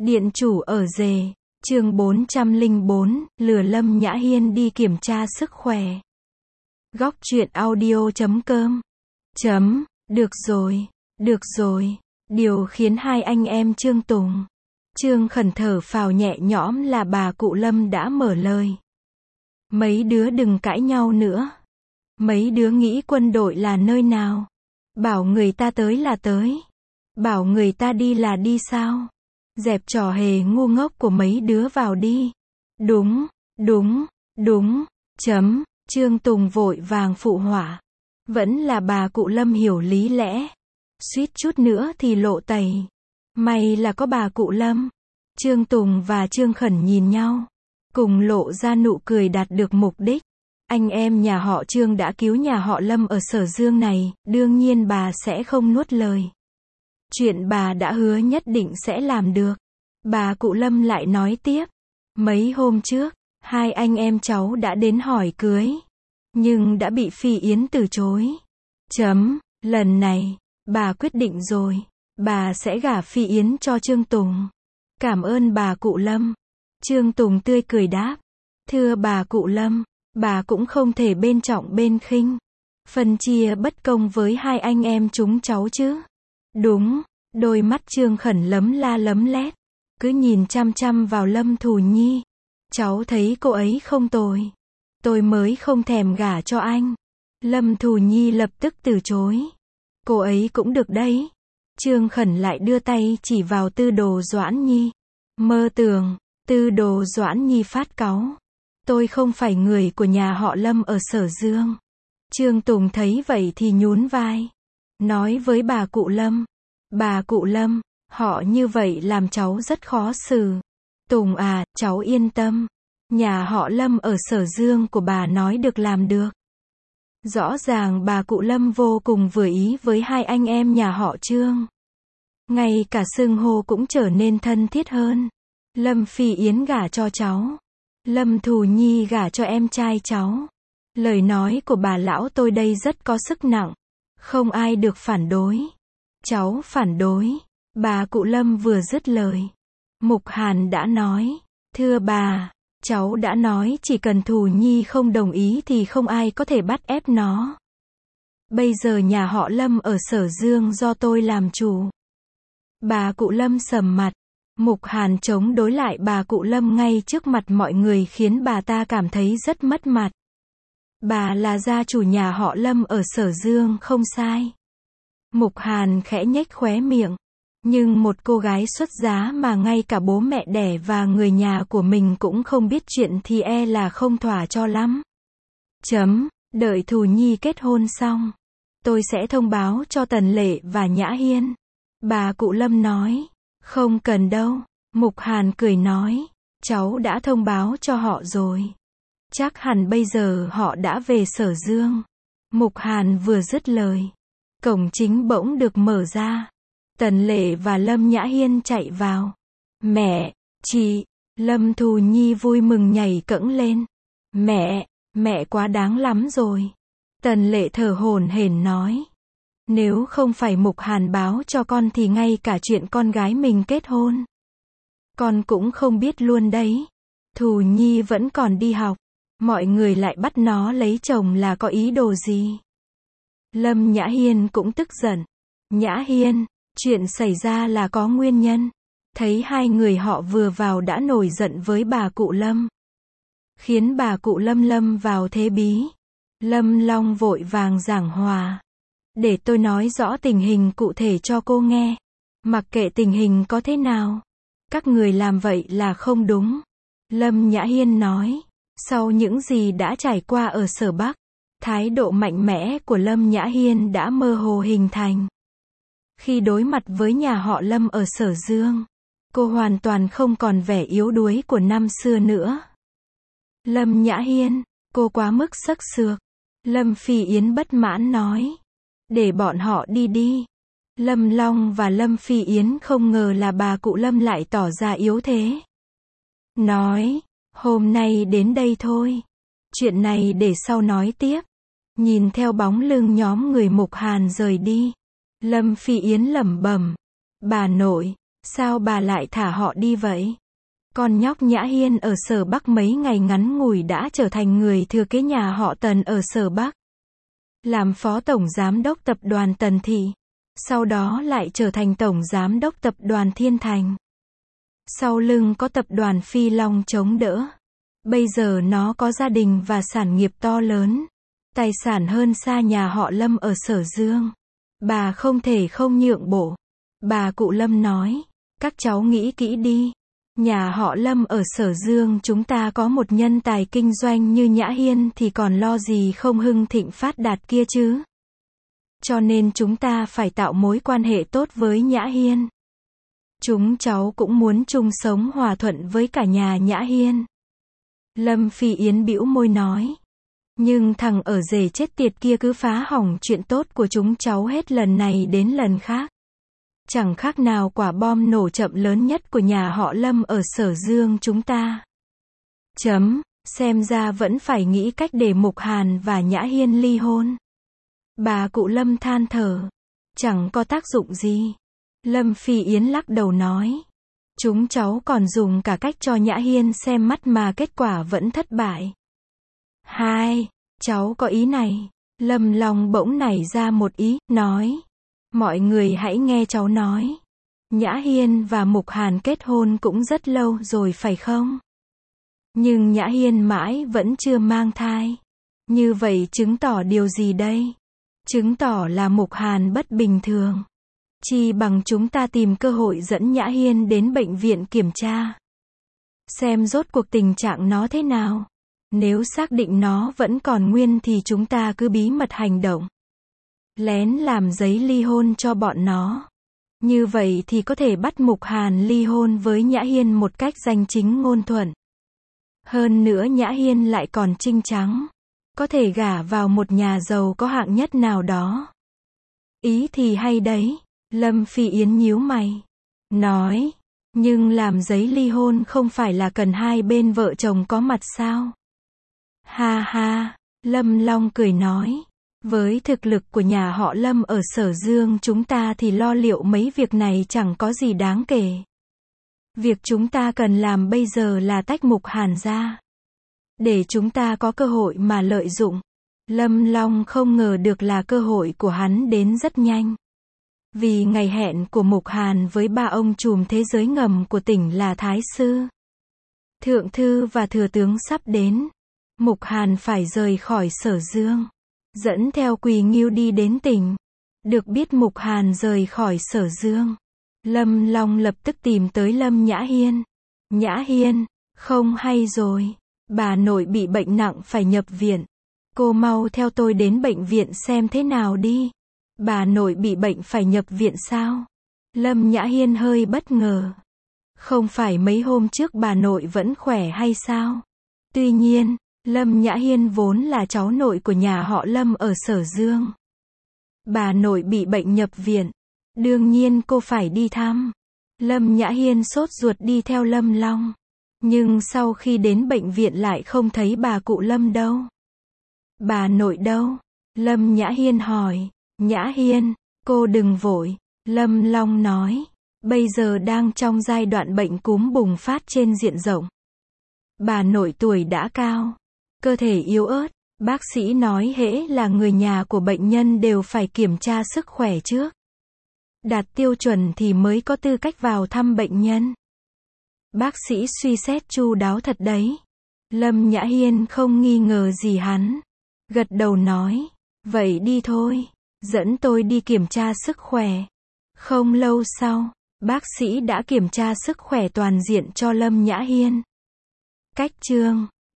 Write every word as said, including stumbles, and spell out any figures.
Điện chủ ở rể, chương bốn trăm lẻ bốn, lừa Lâm Nhã Hiên đi kiểm tra sức khỏe. Góc truyện audio chấm com. Chấm, được rồi, được rồi. Điều khiến hai anh em Trương Tùng, Trương Khẩn thở phào nhẹ nhõm là bà cụ Lâm đã mở lời. Mấy đứa đừng cãi nhau nữa. Mấy đứa nghĩ quân đội là nơi nào? Bảo người ta tới là tới. Bảo người ta đi là đi sao? Dẹp trò hề ngu ngốc của mấy đứa vào đi. Đúng, đúng, đúng, chấm, Trương Tùng vội vàng phụ họa. Vẫn là bà cụ Lâm hiểu lý lẽ. Suýt chút nữa thì lộ tẩy. May là có bà cụ Lâm. Trương Tùng và Trương Khẩn nhìn nhau, cùng lộ ra nụ cười đạt được mục đích. Anh em nhà họ Trương đã cứu nhà họ Lâm ở Sở Dương này, đương nhiên bà sẽ không nuốt lời. Chuyện bà đã hứa nhất định sẽ làm được. Bà cụ Lâm lại nói tiếp. Mấy hôm trước, hai anh em cháu đã đến hỏi cưới, nhưng đã bị Phi Yến từ chối. Chấm, lần này, bà quyết định rồi. Bà sẽ gả Phi Yến cho Trương Tùng. Cảm ơn bà cụ Lâm. Trương Tùng tươi cười đáp. Thưa bà cụ Lâm, bà cũng không thể bên trọng bên khinh, phân chia bất công với hai anh em chúng cháu chứ. Đúng, đôi mắt Trương Khẩn lấm la lấm lét, cứ nhìn chăm chăm vào Lâm Thù Nhi. Cháu thấy cô ấy không tồi. Tôi mới không thèm gả cho anh. Lâm Thù Nhi lập tức từ chối. Cô ấy cũng được đấy. Trương Khẩn lại đưa tay chỉ vào Tư Đồ Doãn Nhi. Mơ tưởng, Tư Đồ Doãn Nhi phát cáu. Tôi không phải người của nhà họ Lâm ở Sở Dương. Trương Tùng thấy vậy thì nhún vai. Nói với bà cụ Lâm. Bà cụ Lâm, họ như vậy làm cháu rất khó xử. Tùng à, cháu yên tâm. Nhà họ Lâm ở Sở Dương của bà nói được làm được. Rõ ràng bà cụ Lâm vô cùng vừa ý với hai anh em nhà họ Trương. Ngay cả xưng hô cũng trở nên thân thiết hơn. Lâm Phi Yến gả cho cháu. Lâm Thù Nhi gả cho em trai cháu. Lời nói của bà lão tôi đây rất có sức nặng. Không ai được phản đối. Cháu phản đối. Bà cụ Lâm vừa dứt lời, Mục Hàn đã nói. Thưa bà, cháu đã nói chỉ cần Thù Nhi không đồng ý thì không ai có thể bắt ép nó. Bây giờ nhà họ Lâm ở Sở Dương do tôi làm chủ. Bà cụ Lâm sầm mặt. Mục Hàn chống đối lại bà cụ Lâm ngay trước mặt mọi người khiến bà ta cảm thấy rất mất mặt. Bà là gia chủ nhà họ Lâm ở Sở Dương không sai. Mục Hàn khẽ nhếch khóe miệng. Nhưng một cô gái xuất giá mà ngay cả bố mẹ đẻ và người nhà của mình cũng không biết chuyện thì e là không thỏa cho lắm. Chấm, đợi Thù Nhi kết hôn xong, tôi sẽ thông báo cho Tần Lệ và Nhã Hiên. Bà cụ Lâm nói. Không cần đâu. Mục Hàn cười nói. Cháu đã thông báo cho họ rồi. Chắc hẳn bây giờ họ đã về Sở Dương. Mục Hàn vừa dứt lời, cổng chính bỗng được mở ra. Tần Lệ và Lâm Nhã Hiên chạy vào. Mẹ, chị, Lâm Thù Nhi vui mừng nhảy cẫng lên. Mẹ, mẹ quá đáng lắm rồi. Tần Lệ thở hổn hển nói. Nếu không phải Mục Hàn báo cho con thì ngay cả chuyện con gái mình kết hôn, con cũng không biết luôn đấy. Thù Nhi vẫn còn đi học. Mọi người lại bắt nó lấy chồng là có ý đồ gì? Lâm Nhã Hiên cũng tức giận. Nhã Hiên, chuyện xảy ra là có nguyên nhân. Thấy hai người họ vừa vào đã nổi giận với bà cụ Lâm, khiến bà cụ Lâm lâm vào thế bí. Lâm Long vội vàng giảng hòa. Để tôi nói rõ tình hình cụ thể cho cô nghe. Mặc kệ tình hình có thế nào, các người làm vậy là không đúng. Lâm Nhã Hiên nói. Sau những gì đã trải qua ở Sở Bắc, thái độ mạnh mẽ của Lâm Nhã Hiên đã mơ hồ hình thành. Khi đối mặt với nhà họ Lâm ở Sở Dương, cô hoàn toàn không còn vẻ yếu đuối của năm xưa nữa. Lâm Nhã Hiên, cô quá mức sắc sược. Lâm Phi Yến bất mãn nói. Để bọn họ đi đi. Lâm Long và Lâm Phi Yến không ngờ là bà cụ Lâm lại tỏ ra yếu thế. Nói, hôm nay đến đây thôi. Chuyện này để sau nói tiếp. Nhìn theo bóng lưng nhóm người Mục Hàn rời đi, Lâm Phi Yến lẩm bẩm. Bà nội, Sao bà lại thả họ đi vậy? Con nhóc Nhã Hiên ở Sở Bắc mấy ngày ngắn ngủi đã trở thành người thừa kế nhà họ Tần ở Sở Bắc. Làm phó tổng giám đốc tập đoàn Tần Thị. Sau đó lại trở thành tổng giám đốc tập đoàn Thiên Thành. Sau lưng có tập đoàn Phi Long chống đỡ. Bây giờ nó có gia đình và sản nghiệp to lớn. Tài sản hơn xa nhà họ Lâm ở Sở Dương. Bà không thể không nhượng bộ. Bà cụ Lâm nói, các cháu nghĩ kỹ đi. Nhà họ Lâm ở Sở Dương chúng ta có một nhân tài kinh doanh như Nhã Hiên thì còn lo gì không hưng thịnh phát đạt kia chứ. Cho nên chúng ta phải tạo mối quan hệ tốt với Nhã Hiên. Chúng cháu cũng muốn chung sống hòa thuận với cả nhà Nhã Hiên. Lâm Phi Yến bĩu môi nói. Nhưng thằng ở rể chết tiệt kia cứ phá hỏng chuyện tốt của chúng cháu hết lần này đến lần khác. Chẳng khác nào quả bom nổ chậm lớn nhất của nhà họ Lâm ở Sở Dương chúng ta. Chấm, xem ra vẫn phải nghĩ cách để Mục Hàn và Nhã Hiên ly hôn. Bà cụ Lâm than thở. Chẳng có tác dụng gì. Lâm Phi Yến lắc đầu nói. Chúng cháu còn dùng cả cách cho Nhã Hiên xem mắt mà kết quả vẫn thất bại. Hai, cháu có ý này. Lâm Long bỗng nảy ra một ý, nói. Mọi người hãy nghe cháu nói. Nhã Hiên và Mục Hàn kết hôn cũng rất lâu rồi phải không? Nhưng Nhã Hiên mãi vẫn chưa mang thai. Như vậy chứng tỏ điều gì đây? Chứng tỏ là Mục Hàn bất bình thường. Chi bằng chúng ta tìm cơ hội dẫn Nhã Hiên đến bệnh viện kiểm tra. Xem rốt cuộc tình trạng nó thế nào. Nếu xác định nó vẫn còn nguyên thì chúng ta cứ bí mật hành động. Lén làm giấy ly hôn cho bọn nó. Như vậy thì có thể bắt Mục Hàn ly hôn với Nhã Hiên một cách danh chính ngôn thuận. Hơn nữa Nhã Hiên lại còn trinh trắng. Có thể gả vào một nhà giàu có hạng nhất nào đó. Ý thì hay đấy. Lâm Phi Yến nhíu mày. Nói. Nhưng làm giấy ly hôn không phải là cần hai bên vợ chồng có mặt sao? Ha ha. Lâm Long cười nói. Với thực lực của nhà họ Lâm ở Sở Dương chúng ta thì lo liệu mấy việc này chẳng có gì đáng kể. Việc chúng ta cần làm bây giờ là tách Mục Hàn ra. Để chúng ta có cơ hội mà lợi dụng. Lâm Long không ngờ được là cơ hội của hắn đến rất nhanh. Vì ngày hẹn của Mục Hàn với ba ông trùm thế giới ngầm của tỉnh là Thái Sư, Thượng Thư và Thừa Tướng sắp đến. Mục Hàn phải rời khỏi Sở Dương. Dẫn theo Quỳ Ngưu đi đến tỉnh. Được biết Mục Hàn rời khỏi Sở Dương. Lâm Long lập tức tìm tới Lâm Nhã Hiên. Nhã Hiên, không hay rồi. Bà nội bị bệnh nặng phải nhập viện. Cô mau theo tôi đến bệnh viện xem thế nào đi. Bà nội bị bệnh phải nhập viện sao? Lâm Nhã Hiên hơi bất ngờ. Không phải mấy hôm trước bà nội vẫn khỏe hay sao? Tuy nhiên, Lâm Nhã Hiên vốn là cháu nội của nhà họ Lâm ở Sở Dương. Bà nội bị bệnh nhập viện. Đương nhiên cô phải đi thăm. Lâm Nhã Hiên sốt ruột đi theo Lâm Long. Nhưng sau khi đến bệnh viện lại không thấy bà cụ Lâm đâu. Bà nội đâu? Lâm Nhã Hiên hỏi. Nhã Hiên, cô đừng vội. Lâm Long nói. Bây giờ đang trong giai đoạn bệnh cúm bùng phát trên diện rộng. Bà nội tuổi đã cao. Cơ thể yếu ớt. Bác sĩ nói hễ là người nhà của bệnh nhân đều phải kiểm tra sức khỏe trước. Đạt tiêu chuẩn thì mới có tư cách vào thăm bệnh nhân. Bác sĩ suy xét chu đáo thật đấy. Lâm Nhã Hiên không nghi ngờ gì hắn. Gật đầu nói. Vậy đi thôi. Dẫn tôi đi kiểm tra sức khỏe. Không lâu sau, bác sĩ đã kiểm tra sức khỏe toàn diện cho Lâm Nhã Hiên. Cách chương